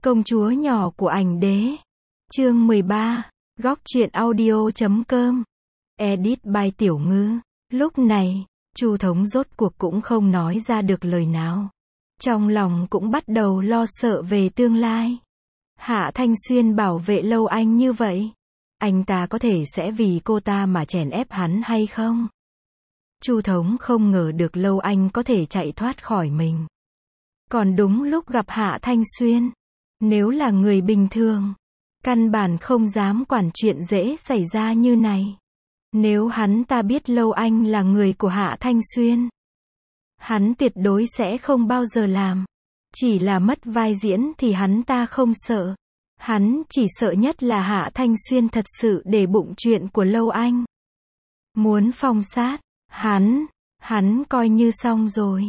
Công chúa nhỏ của ảnh đế. Chương 13. Góc truyện audio.com. Edit by Tiểu Ngư. Lúc này, Chu Thống rốt cuộc cũng không nói ra được lời nào. Trong lòng cũng bắt đầu lo sợ về tương lai. Hạ Thanh Xuyên bảo vệ Lâu Anh như vậy, anh ta có thể sẽ vì cô ta mà chèn ép hắn hay không? Chu Thống không ngờ được Lâu Anh có thể chạy thoát khỏi mình. Còn đúng lúc gặp Hạ Thanh Xuyên, nếu là người bình thường, căn bản không dám quản chuyện dễ xảy ra như này. Nếu hắn ta biết Lâu Anh là người của Hạ Thanh Xuyên, hắn tuyệt đối sẽ không bao giờ làm. Chỉ là mất vai diễn thì hắn ta không sợ. Hắn chỉ sợ nhất là Hạ Thanh Xuyên thật sự để bụng chuyện của Lâu Anh. Muốn phong sát, hắn coi như xong rồi.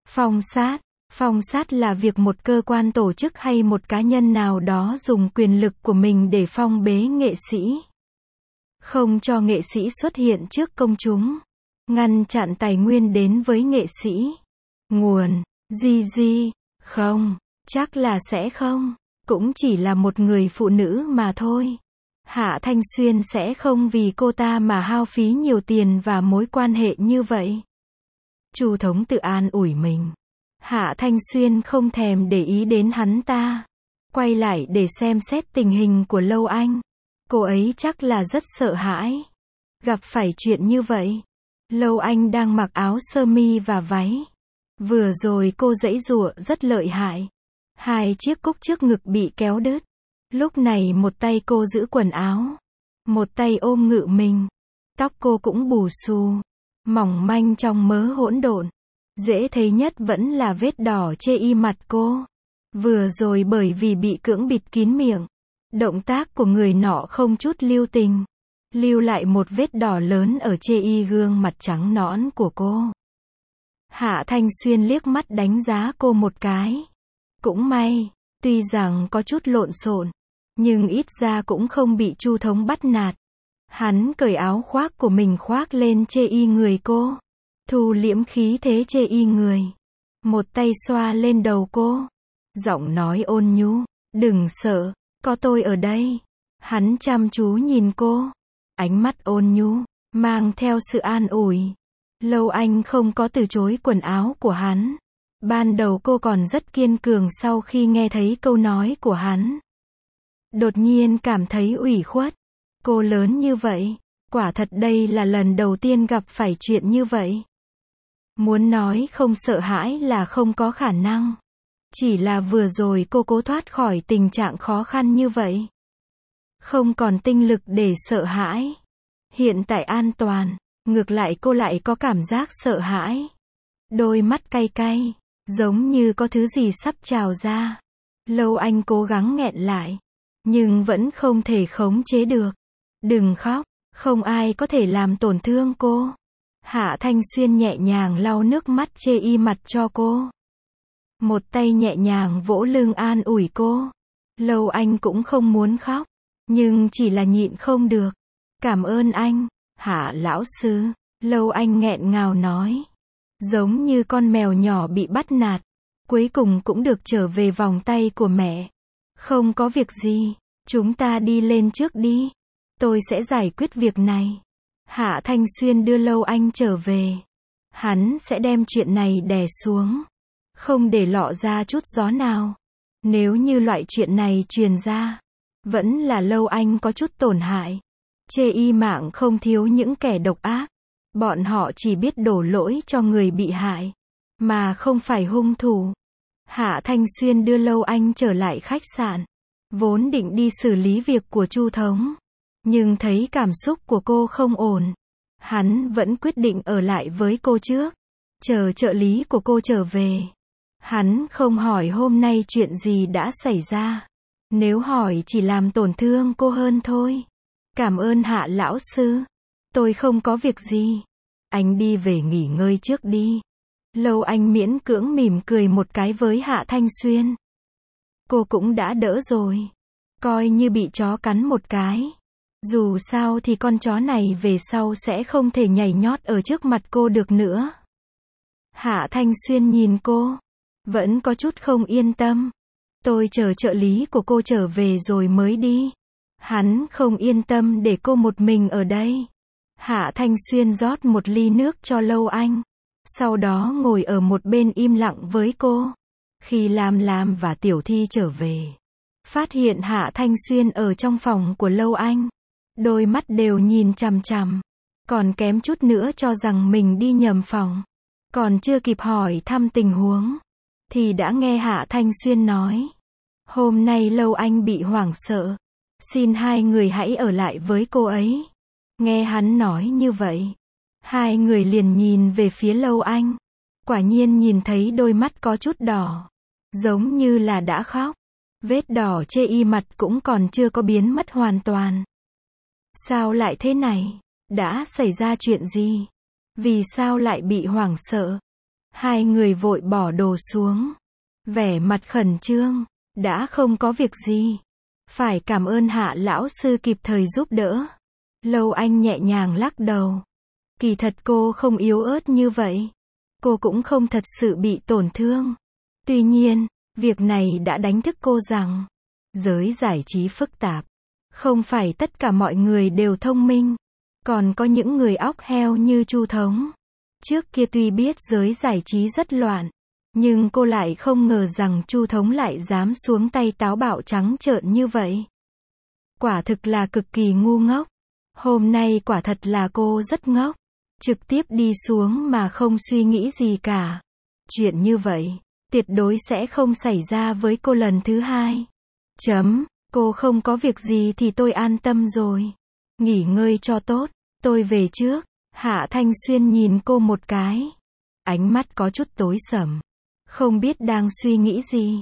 Phong sát là việc một cơ quan tổ chức hay một cá nhân nào đó dùng quyền lực của mình để phong bế nghệ sĩ. Không cho nghệ sĩ xuất hiện trước công chúng. Ngăn chặn tài nguyên đến với nghệ sĩ. Nguồn, không, chắc là sẽ không. Cũng chỉ là một người phụ nữ mà thôi. Hạ Thanh Xuyên sẽ không vì cô ta mà hao phí nhiều tiền và mối quan hệ như vậy. Chu Thống tự an ủi mình. Hạ Thanh Xuyên không thèm để ý đến hắn ta. Quay lại để xem xét tình hình của Lâu Anh. Cô ấy chắc là rất sợ hãi. Gặp phải chuyện như vậy. Lâu Anh đang mặc áo sơ mi và váy. Vừa rồi cô giãy giụa rất lợi hại. 2 chiếc cúc trước ngực bị kéo đứt. Lúc này một tay cô giữ quần áo, một tay ôm ngự mình. Tóc cô cũng bù xù, mỏng manh trong mớ hỗn độn. Dễ thấy nhất vẫn là vết đỏ chê y mặt cô. Vừa rồi bởi vì bị cưỡng bịt kín miệng, động tác của người nọ không chút lưu tình, lưu lại một vết đỏ lớn ở chê y gương mặt trắng nõn của cô. Hạ Thanh Xuyên liếc mắt đánh giá cô một cái. Cũng may, tuy rằng có chút lộn xộn, nhưng ít ra cũng không bị Chu Thống bắt nạt. Hắn cởi áo khoác của mình khoác lên chê y người cô, thu liễm khí thế chê y người. Một tay xoa lên đầu cô, giọng nói ôn nhu, đừng sợ, có tôi ở đây. Hắn chăm chú nhìn cô, ánh mắt ôn nhu, mang theo sự an ủi. Lâu Anh không có từ chối quần áo của hắn. Ban đầu cô còn rất kiên cường sau khi nghe thấy câu nói của hắn. Đột nhiên cảm thấy ủy khuất. Cô lớn như vậy, quả thật đây là lần đầu tiên gặp phải chuyện như vậy. Muốn nói không sợ hãi là không có khả năng. Chỉ là vừa rồi cô cố thoát khỏi tình trạng khó khăn như vậy. Không còn tinh lực để sợ hãi. Hiện tại an toàn, ngược lại cô lại có cảm giác sợ hãi. Đôi mắt cay cay, giống như có thứ gì sắp trào ra. Lâu Anh cố gắng nghẹn lại, nhưng vẫn không thể khống chế được. Đừng khóc, không ai có thể làm tổn thương cô. Hạ Thanh Xuyên nhẹ nhàng lau nước mắt chê y mặt cho cô. Một tay nhẹ nhàng vỗ lưng an ủi cô. Lâu Anh cũng không muốn khóc, nhưng chỉ là nhịn không được. Cảm ơn anh, Hạ lão sư. Lâu Anh nghẹn ngào nói. Giống như con mèo nhỏ bị bắt nạt, cuối cùng cũng được trở về vòng tay của mẹ. Không có việc gì, chúng ta đi lên trước đi. Tôi sẽ giải quyết việc này. Hạ Thanh Xuyên đưa Lâu Anh trở về. Hắn sẽ đem chuyện này đè xuống, không để lọ ra chút gió nào. Nếu như loại chuyện này truyền ra, vẫn là Lâu Anh có chút tổn hại. Chê y mạng không thiếu những kẻ độc ác. Bọn họ chỉ biết đổ lỗi cho người bị hại, mà không phải hung thủ. Hạ Thanh Xuyên đưa Lâu Anh trở lại khách sạn. Vốn định đi xử lý việc của Chu Thống, nhưng thấy cảm xúc của cô không ổn. Hắn vẫn quyết định ở lại với cô trước, chờ trợ lý của cô trở về. Hắn không hỏi hôm nay chuyện gì đã xảy ra. Nếu hỏi chỉ làm tổn thương cô hơn thôi. Cảm ơn Hạ lão sư. Tôi không có việc gì. Anh đi về nghỉ ngơi trước đi. Lâu Anh miễn cưỡng mỉm cười một cái với Hạ Thanh Xuyên. Cô cũng đã đỡ rồi. Coi như bị chó cắn một cái. Dù sao thì con chó này về sau sẽ không thể nhảy nhót ở trước mặt cô được nữa. Hạ Thanh Xuyên nhìn cô, vẫn có chút không yên tâm. Tôi chờ trợ lý của cô trở về rồi mới đi. Hắn không yên tâm để cô một mình ở đây. Hạ Thanh Xuyên rót một ly nước cho Lâu Anh. Sau đó ngồi ở một bên im lặng với cô. Khi Lam Lam và Tiểu Thi trở về, phát hiện Hạ Thanh Xuyên ở trong phòng của Lâu Anh. Đôi mắt đều nhìn chằm chằm. Còn kém chút nữa cho rằng mình đi nhầm phòng. Còn chưa kịp hỏi thăm tình huống, thì đã nghe Hạ Thanh Xuyên nói. Hôm nay Lâu Anh bị hoảng sợ. Xin hai người hãy ở lại với cô ấy. Nghe hắn nói như vậy, hai người liền nhìn về phía Lâu Anh. Quả nhiên nhìn thấy đôi mắt có chút đỏ. Giống như là đã khóc. Vết đỏ chê y mặt cũng còn chưa có biến mất hoàn toàn. Sao lại thế này? Đã xảy ra chuyện gì? Vì sao lại bị hoảng sợ? Hai người vội bỏ đồ xuống. Vẻ mặt khẩn trương. Đã không có việc gì. Phải cảm ơn Hạ lão sư kịp thời giúp đỡ. Lâu Anh nhẹ nhàng lắc đầu. Kỳ thật cô không yếu ớt như vậy. Cô cũng không thật sự bị tổn thương. Tuy nhiên, việc này đã đánh thức cô rằng, giới giải trí phức tạp. Không phải tất cả mọi người đều thông minh. Còn có những người óc heo như Chu Thống. Trước kia tuy biết giới giải trí rất loạn, nhưng cô lại không ngờ rằng Chu Thống lại dám xuống tay táo bạo trắng trợn như vậy. Quả thực là cực kỳ ngu ngốc. Hôm nay quả thật là cô rất ngốc. Trực tiếp đi xuống mà không suy nghĩ gì cả. Chuyện như vậy, tuyệt đối sẽ không xảy ra với cô lần thứ hai. Cô không có việc gì thì tôi an tâm rồi. Nghỉ ngơi cho tốt, tôi về trước. Hạ Thanh Xuyên nhìn cô một cái. Ánh mắt có chút tối sầm. Không biết đang suy nghĩ gì.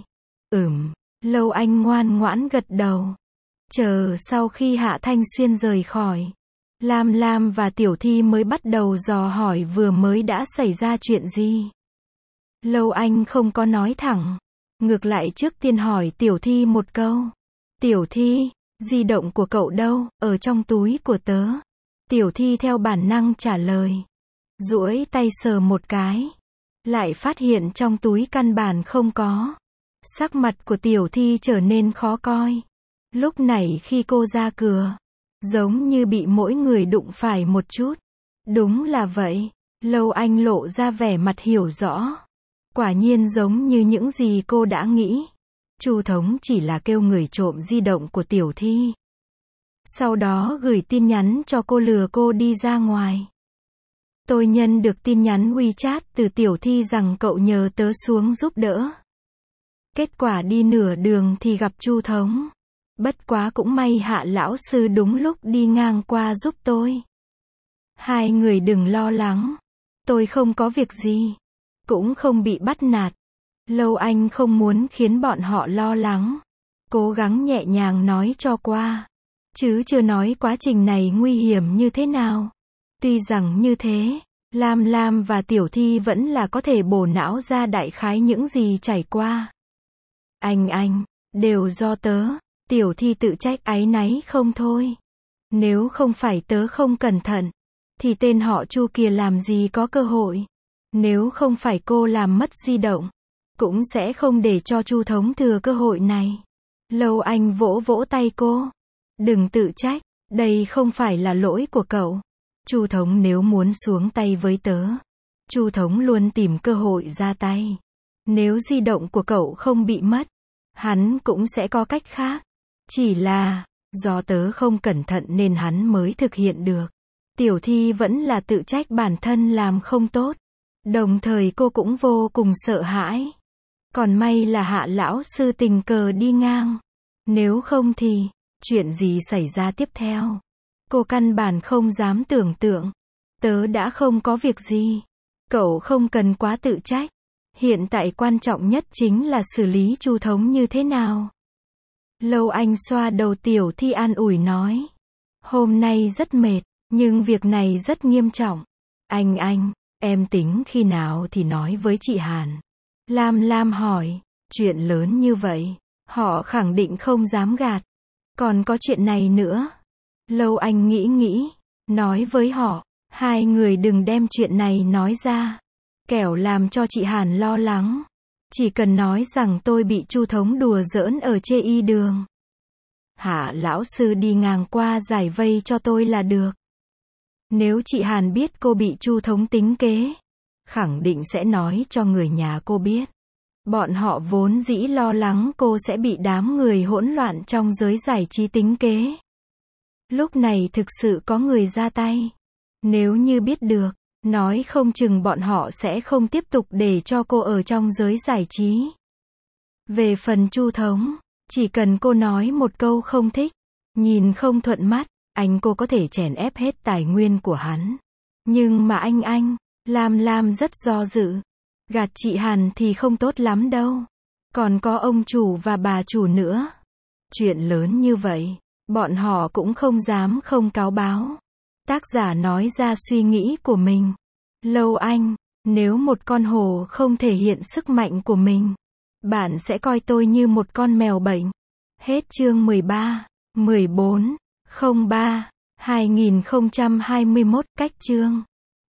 Lâu Anh ngoan ngoãn gật đầu. Chờ sau khi Hạ Thanh Xuyên rời khỏi, Lam Lam và Tiểu Thi mới bắt đầu dò hỏi vừa mới đã xảy ra chuyện gì. Lâu Anh không có nói thẳng. Ngược lại trước tiên hỏi Tiểu Thi một câu. Tiểu Thi, di động của cậu đâu? Ở trong túi của tớ. Tiểu Thi theo bản năng trả lời. Duỗi tay sờ một cái. Lại phát hiện trong túi căn bản không có. Sắc mặt của Tiểu Thi trở nên khó coi. Lúc này khi cô ra cửa, giống như bị mỗi người đụng phải một chút. Đúng là vậy. Lâu Anh lộ ra vẻ mặt hiểu rõ. Quả nhiên giống như những gì cô đã nghĩ. Chu Thống chỉ là kêu người trộm di động của Tiểu Thi. Sau đó gửi tin nhắn cho cô lừa cô đi ra ngoài. Tôi nhận được tin nhắn WeChat từ Tiểu Thi rằng cậu nhờ tớ xuống giúp đỡ. Kết quả đi nửa đường thì gặp Chu Thống. Bất quá cũng may Hạ lão sư đúng lúc đi ngang qua giúp tôi. Hai người đừng lo lắng. Tôi không có việc gì. Cũng không bị bắt nạt. Lâu Anh không muốn khiến bọn họ lo lắng. Cố gắng nhẹ nhàng nói cho qua. Chứ chưa nói quá trình này nguy hiểm như thế nào. Tuy rằng như thế, Lam Lam và Tiểu Thi vẫn là có thể bổ não ra đại khái những gì trải qua. Anh, đều do tớ. Tiểu Thi tự trách áy náy không thôi. Nếu không phải tớ không cẩn thận, thì tên họ Chu kia làm gì có cơ hội. Nếu không phải cô làm mất di động, cũng sẽ không để cho Chu Thống thừa cơ hội này. Lâu Anh vỗ vỗ tay cô. Đừng tự trách, đây không phải là lỗi của cậu. Chu Thống nếu muốn xuống tay với tớ, Chu Thống luôn tìm cơ hội ra tay. Nếu di động của cậu không bị mất, hắn cũng sẽ có cách khác. Chỉ là, do tớ không cẩn thận nên hắn mới thực hiện được. Tiểu Thi vẫn là tự trách bản thân làm không tốt. Đồng thời cô cũng vô cùng sợ hãi. Còn may là Hạ lão sư tình cờ đi ngang. Nếu không thì, chuyện gì xảy ra tiếp theo? Cô căn bản không dám tưởng tượng. Tớ đã không có việc gì. Cậu không cần quá tự trách. Hiện tại quan trọng nhất chính là xử lý Chu Thống như thế nào. Lâu Anh xoa đầu Tiểu Thi an ủi nói. Hôm nay rất mệt, nhưng việc này rất nghiêm trọng. Anh, em tính khi nào thì nói với chị Hàn. Lam Lam hỏi, chuyện lớn như vậy, họ khẳng định không dám gạt. Còn có chuyện này nữa. Lâu Anh nghĩ, nói với họ, hai người đừng đem chuyện này nói ra. Kẻo làm cho chị Hàn lo lắng. Chỉ cần nói rằng tôi bị Chu Thống đùa giỡn ở chê y đường. Hạ lão sư đi ngang qua giải vây cho tôi là được. Nếu chị Hàn biết cô bị Chu Thống tính kế, khẳng định sẽ nói cho người nhà cô biết. Bọn họ vốn dĩ lo lắng cô sẽ bị đám người hỗn loạn trong giới giải trí tính kế. Lúc này thực sự có người ra tay. Nếu như biết được, nói không chừng bọn họ sẽ không tiếp tục để cho cô ở trong giới giải trí. Về phần Chu Thống, chỉ cần cô nói một câu không thích, nhìn không thuận mắt, cô có thể chèn ép hết tài nguyên của hắn. Nhưng mà Lam rất do dự. Gạt chị Hàn thì không tốt lắm đâu. Còn có ông chủ và bà chủ nữa. Chuyện lớn như vậy, bọn họ cũng không dám không cáo báo. Tác giả nói ra suy nghĩ của mình. Lâu Anh, nếu một con hổ không thể hiện sức mạnh của mình, bạn sẽ coi tôi như một con mèo bệnh. Hết chương 13, 14, 03, 2021 cách chương.